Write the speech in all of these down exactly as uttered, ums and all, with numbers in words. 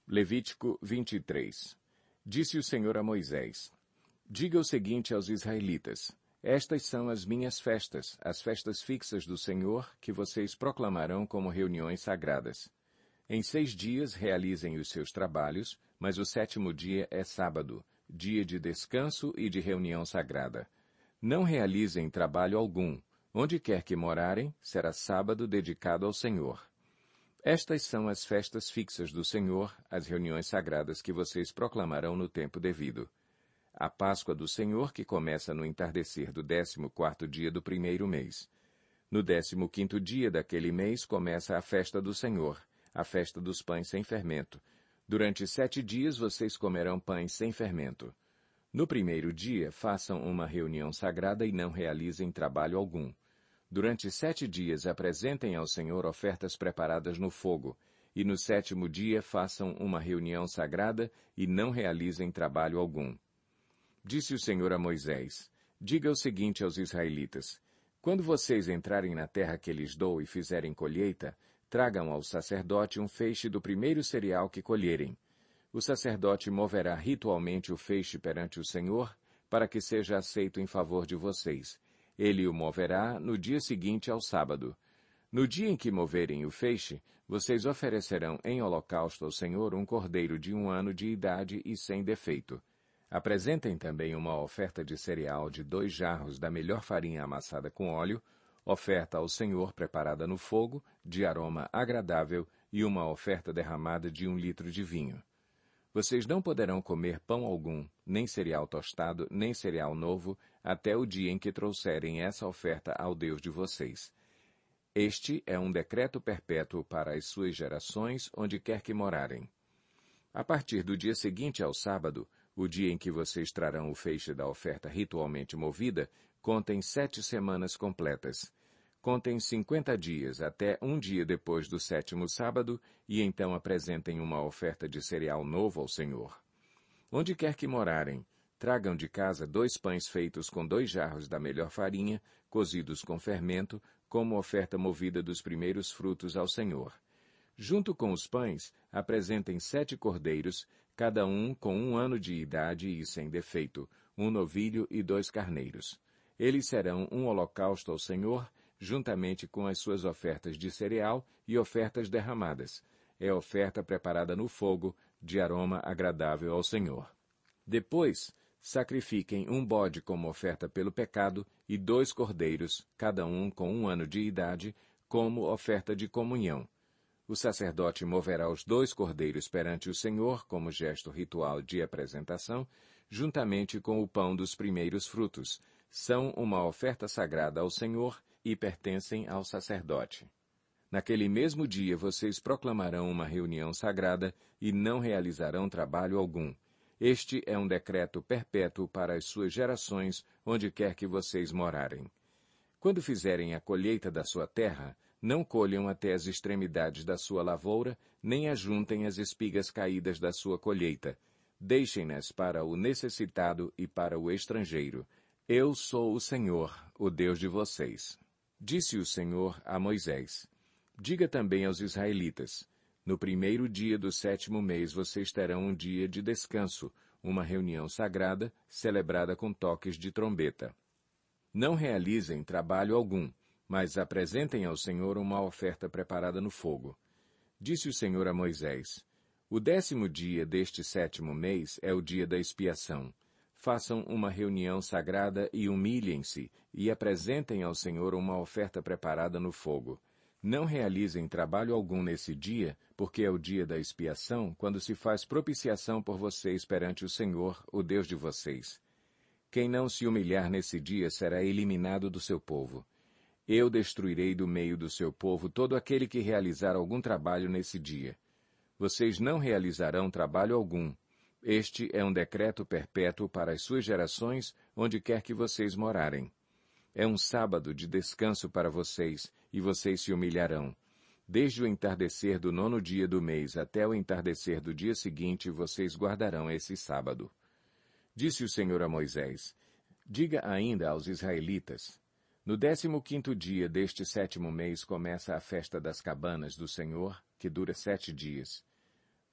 Levítico vinte e três. Disse o Senhor a Moisés: Diga o seguinte aos israelitas: Estas são as minhas festas, as festas fixas do Senhor, que vocês proclamarão como reuniões sagradas. Em seis dias realizem os seus trabalhos, mas o sétimo dia é sábado, dia de descanso e de reunião sagrada. Não realizem trabalho algum. Onde quer que morarem, será sábado dedicado ao Senhor. Estas são as festas fixas do Senhor, as reuniões sagradas que vocês proclamarão no tempo devido. A Páscoa do Senhor, que começa no entardecer do décimo quarto dia do primeiro mês. No décimo quinto dia daquele mês começa a festa do Senhor, a festa dos pães sem fermento. Durante sete dias vocês comerão pães sem fermento. No primeiro dia, façam uma reunião sagrada e não realizem trabalho algum. Durante sete dias apresentem ao Senhor ofertas preparadas no fogo, e no sétimo dia façam uma reunião sagrada e não realizem trabalho algum. Disse o Senhor a Moisés: Diga o seguinte aos israelitas: Quando vocês entrarem na terra que lhes dou e fizerem colheita, tragam ao sacerdote um feixe do primeiro cereal que colherem. O sacerdote moverá ritualmente o feixe perante o Senhor, para que seja aceito em favor de vocês. Ele o moverá no dia seguinte ao sábado. No dia em que moverem o feixe, vocês oferecerão em holocausto ao Senhor um cordeiro de um ano de idade e sem defeito. Apresentem também uma oferta de cereal de dois jarros da melhor farinha amassada com óleo, oferta ao Senhor preparada no fogo, de aroma agradável, e uma oferta derramada de um litro de vinho. Vocês não poderão comer pão algum, nem cereal tostado, nem cereal novo, até o dia em que trouxerem essa oferta ao Deus de vocês. Este é um decreto perpétuo para as suas gerações, onde quer que morarem. A partir do dia seguinte ao sábado, o dia em que vocês trarão o feixe da oferta ritualmente movida, contem sete semanas completas. Contem cinquenta dias até um dia depois do sétimo sábado, e então apresentem uma oferta de cereal novo ao Senhor. Onde quer que morarem, tragam de casa dois pães feitos com dois jarros da melhor farinha, cozidos com fermento, como oferta movida dos primeiros frutos ao Senhor. Junto com os pães, apresentem sete cordeiros, cada um com um ano de idade e sem defeito, um novilho e dois carneiros. Eles serão um holocausto ao Senhor, juntamente com as suas ofertas de cereal e ofertas derramadas. É oferta preparada no fogo, de aroma agradável ao Senhor. Depois, sacrifiquem um bode como oferta pelo pecado e dois cordeiros, cada um com um ano de idade, como oferta de comunhão. O sacerdote moverá os dois cordeiros perante o Senhor como gesto ritual de apresentação, juntamente com o pão dos primeiros frutos. São uma oferta sagrada ao Senhor e pertencem ao sacerdote. Naquele mesmo dia vocês proclamarão uma reunião sagrada e não realizarão trabalho algum. Este é um decreto perpétuo para as suas gerações, onde quer que vocês morarem. Quando fizerem a colheita da sua terra, não colham até as extremidades da sua lavoura, nem ajuntem as espigas caídas da sua colheita. Deixem-nas para o necessitado e para o estrangeiro. Eu sou o Senhor, o Deus de vocês. Disse o Senhor a Moisés: Diga também aos israelitas: No primeiro dia do sétimo mês vocês terão um dia de descanso, uma reunião sagrada, celebrada com toques de trombeta. Não realizem trabalho algum, mas apresentem ao Senhor uma oferta preparada no fogo. Disse o Senhor a Moisés: O décimo dia deste sétimo mês é o dia da expiação. Façam uma reunião sagrada e humilhem-se, e apresentem ao Senhor uma oferta preparada no fogo. Não realizem trabalho algum nesse dia, porque é o dia da expiação, quando se faz propiciação por vocês perante o Senhor, o Deus de vocês. Quem não se humilhar nesse dia será eliminado do seu povo. Eu destruirei do meio do seu povo todo aquele que realizar algum trabalho nesse dia. Vocês não realizarão trabalho algum. Este é um decreto perpétuo para as suas gerações, onde quer que vocês morarem. É um sábado de descanso para vocês, e vocês se humilharão. Desde o entardecer do nono dia do mês até o entardecer do dia seguinte, vocês guardarão esse sábado. Disse o Senhor a Moisés: Diga ainda aos israelitas: No décimo quinto dia deste sétimo mês começa a festa das cabanas do Senhor, que dura sete dias.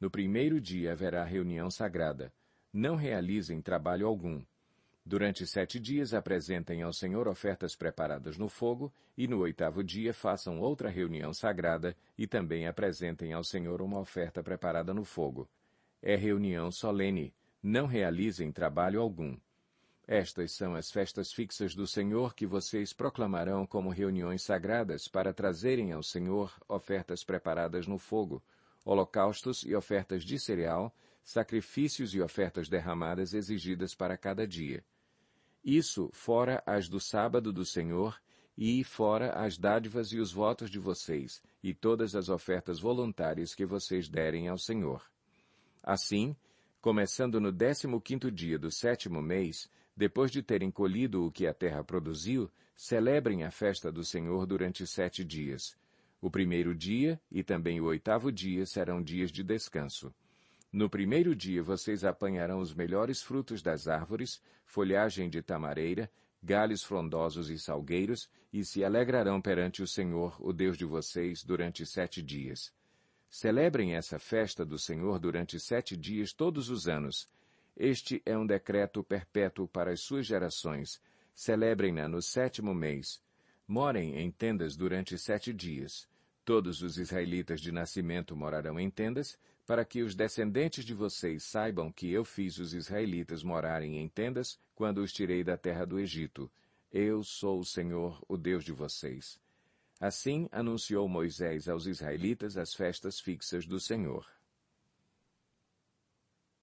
No primeiro dia haverá reunião sagrada. Não realizem trabalho algum. Durante sete dias apresentem ao Senhor ofertas preparadas no fogo, e no oitavo dia façam outra reunião sagrada e também apresentem ao Senhor uma oferta preparada no fogo. É reunião solene. Não realizem trabalho algum. Estas são as festas fixas do Senhor que vocês proclamarão como reuniões sagradas para trazerem ao Senhor ofertas preparadas no fogo, holocaustos e ofertas de cereal, sacrifícios e ofertas derramadas exigidas para cada dia. Isso fora as do sábado do Senhor, e fora as dádivas e os votos de vocês, e todas as ofertas voluntárias que vocês derem ao Senhor. Assim, começando no décimo quinto dia do sétimo mês, depois de terem colhido o que a terra produziu, celebrem a festa do Senhor durante sete dias. O primeiro dia e também o oitavo dia serão dias de descanso. No primeiro dia vocês apanharão os melhores frutos das árvores, folhagem de tamareira, galhos frondosos e salgueiros, e se alegrarão perante o Senhor, o Deus de vocês, durante sete dias. Celebrem essa festa do Senhor durante sete dias todos os anos. Este é um decreto perpétuo para as suas gerações. Celebrem-na no sétimo mês. Morem em tendas durante sete dias. Todos os israelitas de nascimento morarão em tendas, para que os descendentes de vocês saibam que eu fiz os israelitas morarem em tendas quando os tirei da terra do Egito. Eu sou o Senhor, o Deus de vocês. Assim anunciou Moisés aos israelitas as festas fixas do Senhor.